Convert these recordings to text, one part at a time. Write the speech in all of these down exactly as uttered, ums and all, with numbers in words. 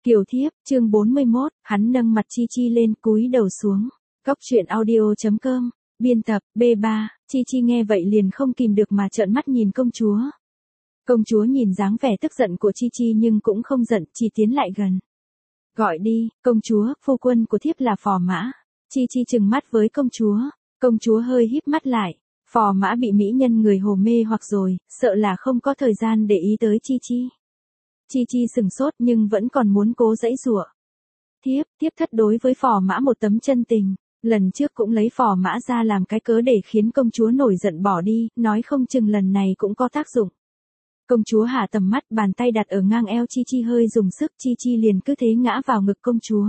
Kiều thiếp, chương bốn mươi mốt, hắn nâng mặt Chi Chi lên cúi đầu xuống. Góc truyện audio chấm com, biên tập, B ba, Chi Chi nghe vậy liền không kìm được mà trợn mắt nhìn công chúa. Công chúa nhìn dáng vẻ tức giận của Chi Chi nhưng cũng không giận, chỉ tiến lại gần. Gọi đi, công chúa, phu quân của thiếp là Phò Mã. Chi Chi trừng mắt với công chúa, công chúa hơi híp mắt lại. Phò Mã bị mỹ nhân người hồ mê hoặc rồi, sợ là không có thời gian để ý tới Chi Chi. Chi Chi sừng sốt nhưng vẫn còn muốn cố giãy giụa. Thiếp, thiếp thất đối với Phò Mã một tấm chân tình, lần trước cũng lấy Phò Mã ra làm cái cớ để khiến công chúa nổi giận bỏ đi, nói không chừng lần này cũng có tác dụng. Công chúa hạ tầm mắt, bàn tay đặt ở ngang eo Chi Chi hơi dùng sức, Chi Chi liền cứ thế ngã vào ngực công chúa.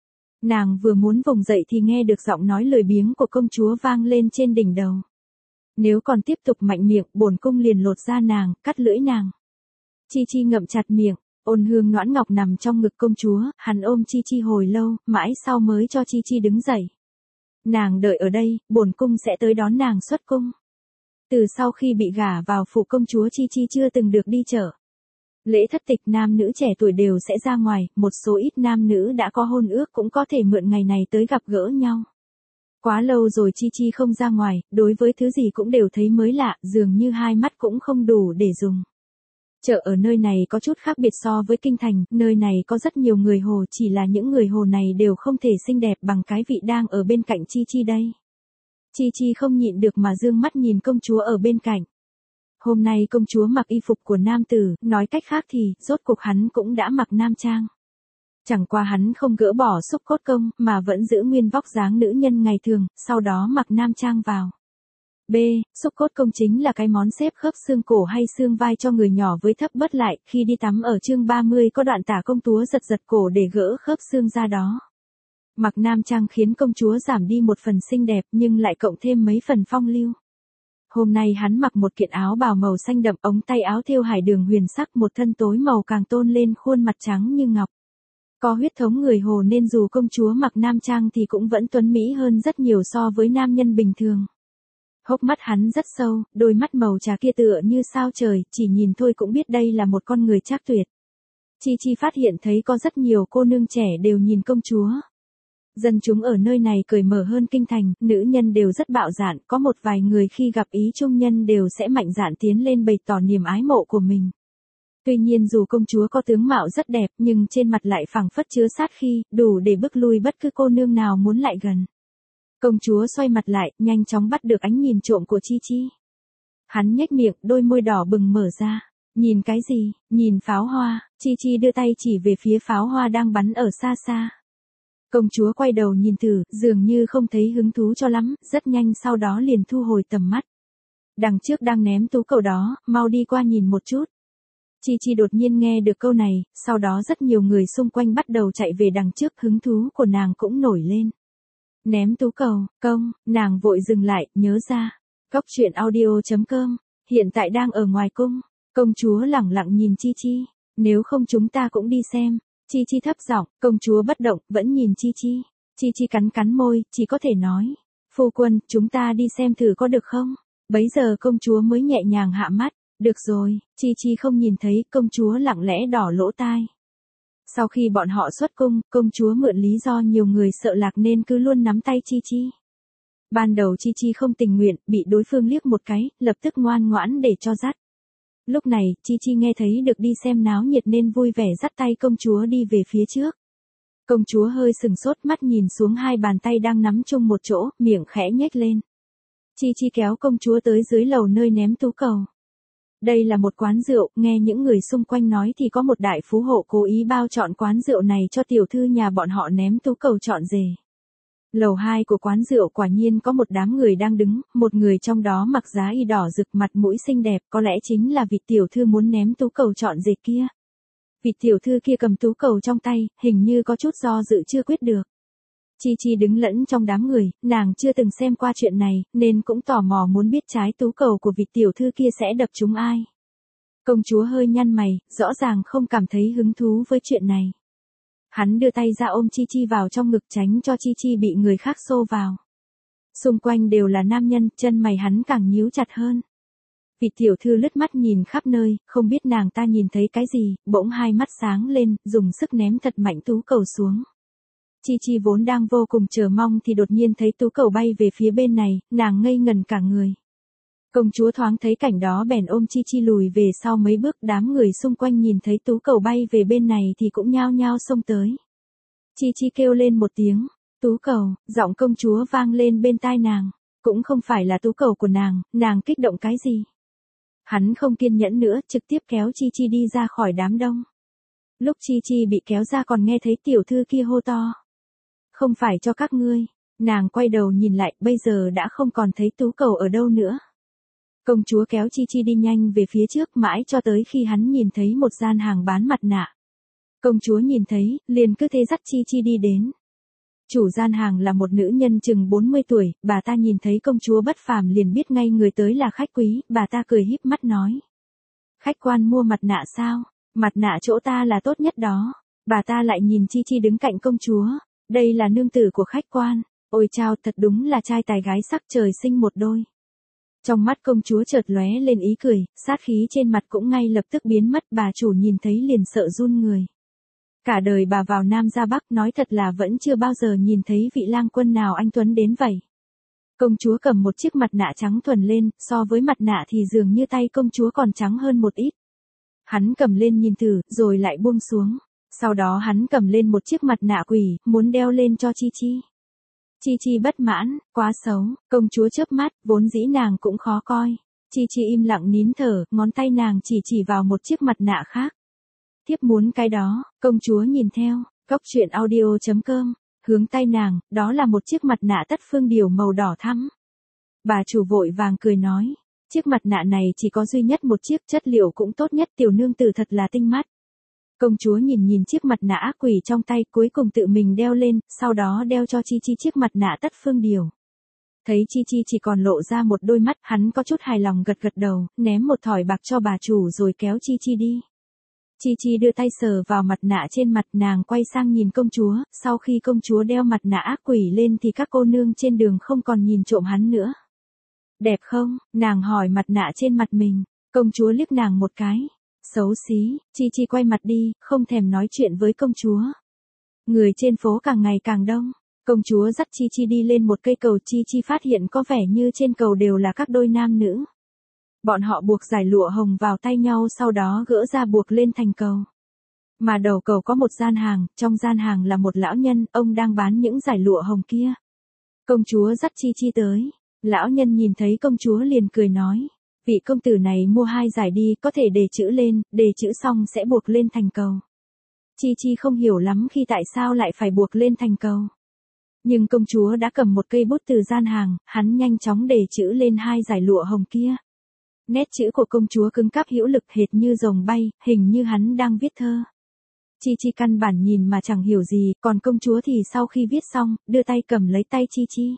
Nàng vừa muốn vùng dậy thì nghe được giọng nói lười biếng của công chúa vang lên trên đỉnh đầu. Nếu còn tiếp tục mạnh miệng, bổn cung liền lột da nàng, cắt lưỡi nàng. Chi Chi ngậm chặt miệng, ôn hương noãn ngọc nằm trong ngực công chúa, hắn ôm Chi Chi hồi lâu, mãi sau mới cho Chi Chi đứng dậy. Nàng đợi ở đây, bổn cung sẽ tới đón nàng xuất cung. Từ sau khi bị gả vào phủ công chúa Chi Chi chưa từng được đi chợ. Lễ thất tịch nam nữ trẻ tuổi đều sẽ ra ngoài, một số ít nam nữ đã có hôn ước cũng có thể mượn ngày này tới gặp gỡ nhau. Quá lâu rồi Chi Chi không ra ngoài, đối với thứ gì cũng đều thấy mới lạ, dường như hai mắt cũng không đủ để dùng. Chợ ở nơi này có chút khác biệt so với kinh thành, nơi này có rất nhiều người hồ, chỉ là những người hồ này đều không thể xinh đẹp bằng cái vị đang ở bên cạnh Chi Chi đây. Chi Chi không nhịn được mà dương mắt nhìn công chúa ở bên cạnh. Hôm nay công chúa mặc y phục của nam tử, nói cách khác thì, rốt cuộc hắn cũng đã mặc nam trang. Chẳng qua hắn không gỡ bỏ xúc cốt công, mà vẫn giữ nguyên vóc dáng nữ nhân ngày thường, sau đó mặc nam trang vào. B. Xúc cốt công chính là cái món xếp khớp xương cổ hay xương vai cho người nhỏ với thấp bớt lại, khi đi tắm ở chương ba mươi có đoạn tả công chúa giật giật cổ để gỡ khớp xương ra đó. Mặc nam trang khiến công chúa giảm đi một phần xinh đẹp nhưng lại cộng thêm mấy phần phong lưu. Hôm nay hắn mặc một kiện áo bào màu xanh đậm, ống tay áo thêu hải đường huyền sắc, một thân tối màu càng tôn lên khuôn mặt trắng như ngọc. Có huyết thống người hồ nên dù công chúa mặc nam trang thì cũng vẫn tuấn mỹ hơn rất nhiều so với nam nhân bình thường. Hốc mắt hắn rất sâu, đôi mắt màu trà kia tựa như sao trời, chỉ nhìn thôi cũng biết đây là một con người trác tuyệt. Chi Chi phát hiện thấy có rất nhiều cô nương trẻ đều nhìn công chúa. Dân chúng ở nơi này cởi mở hơn kinh thành, nữ nhân đều rất bạo dạn, có một vài người khi gặp ý trung nhân đều sẽ mạnh dạn tiến lên bày tỏ niềm ái mộ của mình. Tuy nhiên dù công chúa có tướng mạo rất đẹp nhưng trên mặt lại phảng phất chứa sát khí, đủ để bức lui bất cứ cô nương nào muốn lại gần. Công chúa xoay mặt lại, nhanh chóng bắt được ánh nhìn trộm của Chi Chi. Hắn nhếch miệng, đôi môi đỏ bừng mở ra. Nhìn cái gì? Nhìn pháo hoa. Chi Chi đưa tay chỉ về phía pháo hoa đang bắn ở xa xa. Công chúa quay đầu nhìn thử, dường như không thấy hứng thú cho lắm, rất nhanh sau đó liền thu hồi tầm mắt. Đằng trước đang ném tú cầu đó, mau đi qua nhìn một chút. Chi Chi đột nhiên nghe được câu này, sau đó rất nhiều người xung quanh bắt đầu chạy về đằng trước, hứng thú của nàng cũng nổi lên. Ném tú cầu, công, nàng vội dừng lại, nhớ ra. Góc truyện audio chấm com, hiện tại đang ở ngoài cung. Công chúa lẳng lặng nhìn Chi Chi, nếu không chúng ta cũng đi xem. Chi Chi thấp giọng, công chúa bất động, vẫn nhìn Chi Chi. Chi Chi cắn cắn môi, chỉ có thể nói. Phu quân, chúng ta đi xem thử có được không? Bấy giờ công chúa mới nhẹ nhàng hạ mắt. Được rồi, Chi Chi không nhìn thấy, công chúa lặng lẽ đỏ lỗ tai. Sau khi bọn họ xuất cung, công chúa mượn lý do nhiều người sợ lạc nên cứ luôn nắm tay Chi Chi. Ban đầu Chi Chi không tình nguyện, bị đối phương liếc một cái, lập tức ngoan ngoãn để cho dắt. Lúc này, Chi Chi nghe thấy được đi xem náo nhiệt nên vui vẻ dắt tay công chúa đi về phía trước. Công chúa hơi sừng sốt, mắt nhìn xuống hai bàn tay đang nắm chung một chỗ, miệng khẽ nhếch lên. Chi Chi kéo công chúa tới dưới lầu nơi ném tú cầu. Đây là một quán rượu, nghe những người xung quanh nói thì có một đại phú hộ cố ý bao chọn quán rượu này cho tiểu thư nhà bọn họ ném tú cầu chọn rể. Lầu hai của quán rượu quả nhiên có một đám người đang đứng, một người trong đó mặc giá y đỏ rực, mặt mũi xinh đẹp, có lẽ chính là vị tiểu thư muốn ném tú cầu chọn rể kia. Vị tiểu thư kia cầm tú cầu trong tay, hình như có chút do dự chưa quyết được. Chi Chi đứng lẫn trong đám người, nàng chưa từng xem qua chuyện này, nên cũng tò mò muốn biết trái tú cầu của vị tiểu thư kia sẽ đập trúng ai. Công chúa hơi nhăn mày, rõ ràng không cảm thấy hứng thú với chuyện này. Hắn đưa tay ra ôm Chi Chi vào trong ngực tránh cho Chi Chi bị người khác xô vào. Xung quanh đều là nam nhân, chân mày hắn càng nhíu chặt hơn. Vị tiểu thư lướt mắt nhìn khắp nơi, không biết nàng ta nhìn thấy cái gì, bỗng hai mắt sáng lên, dùng sức ném thật mạnh tú cầu xuống. Chi Chi vốn đang vô cùng chờ mong thì đột nhiên thấy tú cầu bay về phía bên này, nàng ngây ngần cả người. Công chúa thoáng thấy cảnh đó bèn ôm Chi Chi lùi về sau mấy bước, đám người xung quanh nhìn thấy tú cầu bay về bên này thì cũng nhao nhao xông tới. Chi Chi kêu lên một tiếng, tú cầu, giọng công chúa vang lên bên tai nàng, cũng không phải là tú cầu của nàng, nàng kích động cái gì. Hắn không kiên nhẫn nữa, trực tiếp kéo Chi Chi đi ra khỏi đám đông. Lúc Chi Chi bị kéo ra còn nghe thấy tiểu thư kia hô to. Không phải cho các ngươi, nàng quay đầu nhìn lại, bây giờ đã không còn thấy tú cầu ở đâu nữa. Công chúa kéo Chi Chi đi nhanh về phía trước mãi cho tới khi hắn nhìn thấy một gian hàng bán mặt nạ. Công chúa nhìn thấy, liền cứ thế dắt Chi Chi đi đến. Chủ gian hàng là một nữ nhân chừng bốn mươi tuổi, bà ta nhìn thấy công chúa bất phàm liền biết ngay người tới là khách quý, bà ta cười híp mắt nói. Khách quan mua mặt nạ sao? Mặt nạ chỗ ta là tốt nhất đó. Bà ta lại nhìn Chi Chi đứng cạnh công chúa. Đây là nương tử của khách quan. Ôi chao, thật đúng là trai tài gái sắc, trời sinh một đôi. Trong mắt công chúa chợt lóe lên ý cười, sát khí trên mặt cũng ngay lập tức biến mất, bà chủ nhìn thấy liền sợ run người. Cả đời bà vào Nam ra Bắc, nói thật là vẫn chưa bao giờ nhìn thấy vị lang quân nào anh tuấn đến vậy. Công chúa cầm một chiếc mặt nạ trắng thuần lên, so với mặt nạ thì dường như tay công chúa còn trắng hơn một ít. Hắn cầm lên nhìn thử, rồi lại buông xuống. Sau đó hắn cầm lên một chiếc mặt nạ quỷ, muốn đeo lên cho Chi Chi. Chi Chi bất mãn, quá xấu, công chúa chớp mắt, vốn dĩ nàng cũng khó coi. Chi Chi im lặng nín thở, ngón tay nàng chỉ chỉ vào một chiếc mặt nạ khác. Thiếp muốn cái đó, công chúa nhìn theo, cốc truyện audio chấm com, hướng tay nàng, đó là một chiếc mặt nạ tất phương điều màu đỏ thắm. Bà chủ vội vàng cười nói, chiếc mặt nạ này chỉ có duy nhất một chiếc, chất liệu cũng tốt nhất, tiểu nương tử thật là tinh mắt. Công chúa nhìn nhìn chiếc mặt nạ ác quỷ trong tay, cuối cùng tự mình đeo lên, sau đó đeo cho Chi Chi chiếc mặt nạ tất phương điều. Thấy Chi Chi chỉ còn lộ ra một đôi mắt, hắn có chút hài lòng gật gật đầu, ném một thỏi bạc cho bà chủ rồi kéo Chi Chi đi. Chi Chi đưa tay sờ vào mặt nạ trên mặt, nàng quay sang nhìn công chúa, sau khi công chúa đeo mặt nạ ác quỷ lên thì các cô nương trên đường không còn nhìn trộm hắn nữa. Đẹp không? Nàng hỏi mặt nạ trên mặt mình, công chúa liếc nàng một cái. Xấu xí, Chi Chi quay mặt đi, không thèm nói chuyện với công chúa. Người trên phố càng ngày càng đông, công chúa dắt Chi Chi đi lên một cây cầu, Chi Chi phát hiện có vẻ như trên cầu đều là các đôi nam nữ. Bọn họ buộc dải lụa hồng vào tay nhau sau đó gỡ ra buộc lên thành cầu. Mà đầu cầu có một gian hàng, trong gian hàng là một lão nhân, ông đang bán những dải lụa hồng kia. Công chúa dắt Chi Chi tới, lão nhân nhìn thấy công chúa liền cười nói. Vị công tử này mua hai giải đi, có thể đề chữ lên, đề chữ xong sẽ buộc lên thành cầu. Chi Chi không hiểu lắm khi tại sao lại phải buộc lên thành cầu. Nhưng công chúa đã cầm một cây bút từ gian hàng, hắn nhanh chóng đề chữ lên hai giải lụa hồng kia. Nét chữ của công chúa cứng cáp hữu lực hệt như rồng bay, hình như hắn đang viết thơ. Chi Chi căn bản nhìn mà chẳng hiểu gì, còn công chúa thì sau khi viết xong, đưa tay cầm lấy tay Chi Chi.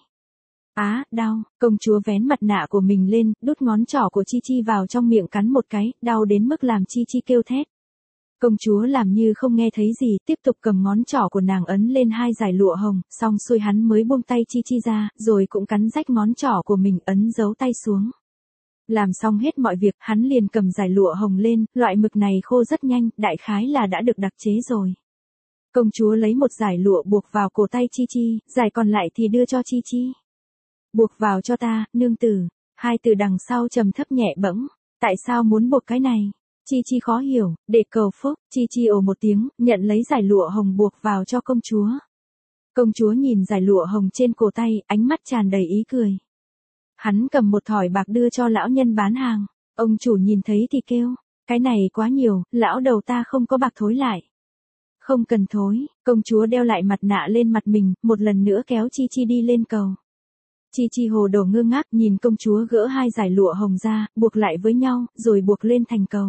Á, đau, công chúa vén mặt nạ của mình lên, đút ngón trỏ của Chi Chi vào trong miệng cắn một cái, đau đến mức làm Chi Chi kêu thét. Công chúa làm như không nghe thấy gì, tiếp tục cầm ngón trỏ của nàng ấn lên hai dải lụa hồng, xong xuôi hắn mới buông tay Chi Chi ra, rồi cũng cắn rách ngón trỏ của mình ấn dấu tay xuống. Làm xong hết mọi việc, hắn liền cầm dải lụa hồng lên, loại mực này khô rất nhanh, đại khái là đã được đặc chế rồi. Công chúa lấy một dải lụa buộc vào cổ tay Chi Chi, dải còn lại thì đưa cho Chi Chi. Buộc vào cho ta, nương tử. Hai từ đằng sau trầm thấp nhẹ bẫng. Tại sao muốn buộc cái này? Chi Chi khó hiểu, để cầu phúc. Chi Chi ồ một tiếng, nhận lấy dải lụa hồng buộc vào cho công chúa. Công chúa nhìn dải lụa hồng trên cổ tay, ánh mắt tràn đầy ý cười. Hắn cầm một thỏi bạc đưa cho lão nhân bán hàng. Ông chủ nhìn thấy thì kêu, cái này quá nhiều, lão đầu ta không có bạc thối lại. Không cần thối, công chúa đeo lại mặt nạ lên mặt mình, một lần nữa kéo Chi Chi đi lên cầu. Chi Chi hồ đồ ngơ ngác nhìn công chúa gỡ hai dải lụa hồng ra, buộc lại với nhau, rồi buộc lên thành cầu.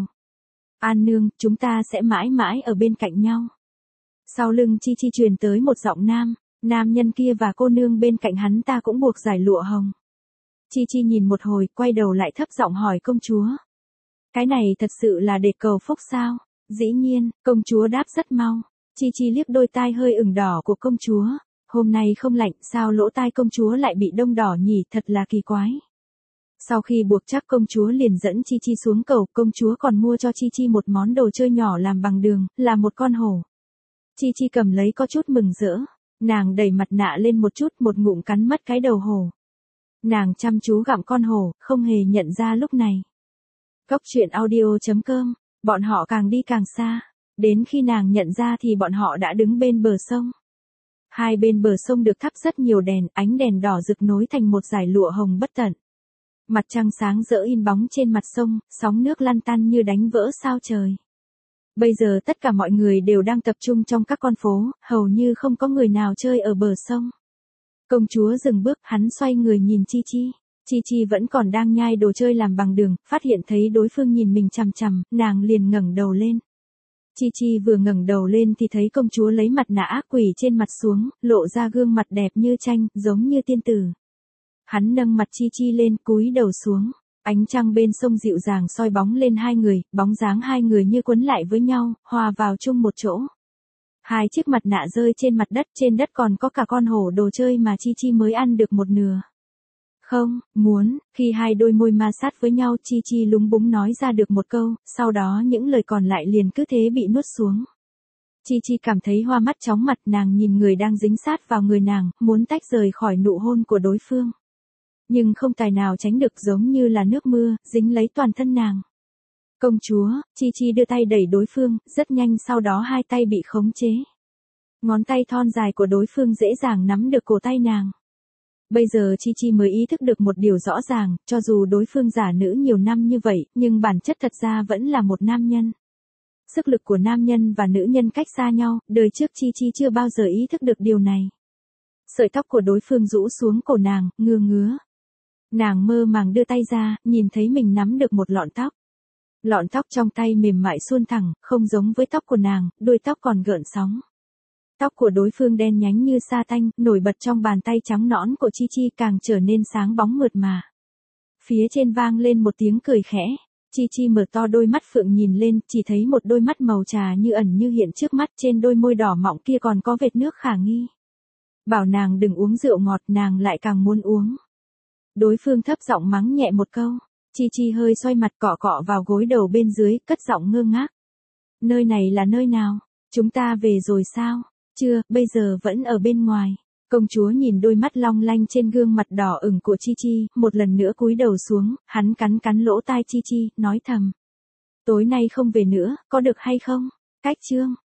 An nương, chúng ta sẽ mãi mãi ở bên cạnh nhau. Sau lưng Chi Chi truyền tới một giọng nam, nam nhân kia và cô nương bên cạnh hắn ta cũng buộc dải lụa hồng. Chi Chi nhìn một hồi, quay đầu lại thấp giọng hỏi công chúa. Cái này thật sự là để cầu phúc sao? Dĩ nhiên, công chúa đáp rất mau. Chi Chi liếc đôi tai hơi ửng đỏ của công chúa. Hôm nay không lạnh, sao lỗ tai công chúa lại bị đông đỏ nhỉ, thật là kỳ quái. Sau khi buộc chắc công chúa liền dẫn Chi Chi xuống cầu, công chúa còn mua cho Chi Chi một món đồ chơi nhỏ làm bằng đường, là một con hổ. Chi Chi cầm lấy có chút mừng rỡ, nàng đẩy mặt nạ lên một chút, một ngụm cắn mất cái đầu hổ. Nàng chăm chú gặm con hổ, không hề nhận ra lúc này. Cốc truyện audio chấm com, bọn họ càng đi càng xa, đến khi nàng nhận ra thì bọn họ đã đứng bên bờ sông. Hai bên bờ sông được thắp rất nhiều đèn, ánh đèn đỏ rực nối thành một dải lụa hồng bất tận. Mặt trăng sáng rỡ in bóng trên mặt sông, sóng nước lăn tăn như đánh vỡ sao trời. Bây giờ tất cả mọi người đều đang tập trung trong các con phố, hầu như không có người nào chơi ở bờ sông. Công chúa dừng bước, hắn xoay người nhìn Chi Chi. Chi Chi vẫn còn đang nhai đồ chơi làm bằng đường, phát hiện thấy đối phương nhìn mình chằm chằm, nàng liền ngẩng đầu lên. Chi Chi vừa ngẩng đầu lên thì thấy công chúa lấy mặt nạ ác quỷ trên mặt xuống, lộ ra gương mặt đẹp như tranh, giống như tiên tử. Hắn nâng mặt Chi Chi lên, cúi đầu xuống. Ánh trăng bên sông dịu dàng soi bóng lên hai người, bóng dáng hai người như quấn lại với nhau, hòa vào chung một chỗ. Hai chiếc mặt nạ rơi trên mặt đất, trên đất còn có cả con hổ đồ chơi mà Chi Chi mới ăn được một nửa. Không, muốn, khi hai đôi môi ma sát với nhau Chi Chi lúng búng nói ra được một câu, sau đó những lời còn lại liền cứ thế bị nuốt xuống. Chi Chi cảm thấy hoa mắt chóng mặt, nàng nhìn người đang dính sát vào người nàng, muốn tách rời khỏi nụ hôn của đối phương. Nhưng không tài nào tránh được, giống như là nước mưa, dính lấy toàn thân nàng. Công chúa, Chi Chi đưa tay đẩy đối phương, rất nhanh sau đó hai tay bị khống chế. Ngón tay thon dài của đối phương dễ dàng nắm được cổ tay nàng. Bây giờ Chi Chi mới ý thức được một điều rõ ràng, cho dù đối phương giả nữ nhiều năm như vậy, nhưng bản chất thật ra vẫn là một nam nhân. Sức lực của nam nhân và nữ nhân cách xa nhau, đời trước Chi Chi chưa bao giờ ý thức được điều này. Sợi tóc của đối phương rũ xuống cổ nàng, ngưa ngứa. Nàng mơ màng đưa tay ra, nhìn thấy mình nắm được một lọn tóc. Lọn tóc trong tay mềm mại suôn thẳng, không giống với tóc của nàng, đuôi tóc còn gợn sóng. Tóc của đối phương đen nhánh như sa tanh, nổi bật trong bàn tay trắng nõn của Chi Chi càng trở nên sáng bóng mượt mà. Phía trên vang lên một tiếng cười khẽ. Chi Chi mở to đôi mắt phượng nhìn lên, chỉ thấy một đôi mắt màu trà như ẩn như hiện trước mắt, trên đôi môi đỏ mọng kia còn có vệt nước khả nghi. Bảo nàng đừng uống rượu ngọt, nàng lại càng muốn uống. Đối phương thấp giọng mắng nhẹ một câu. Chi Chi hơi xoay mặt cọ cọ vào gối đầu bên dưới, cất giọng ngơ ngác. Nơi này là nơi nào? Chúng ta về rồi sao? Chưa, bây giờ vẫn ở bên ngoài. Công chúa nhìn đôi mắt long lanh trên gương mặt đỏ ửng của Chi Chi, một lần nữa cúi đầu xuống, hắn cắn cắn lỗ tai Chi Chi, nói thầm. Tối nay không về nữa, có được hay không? Cách chương.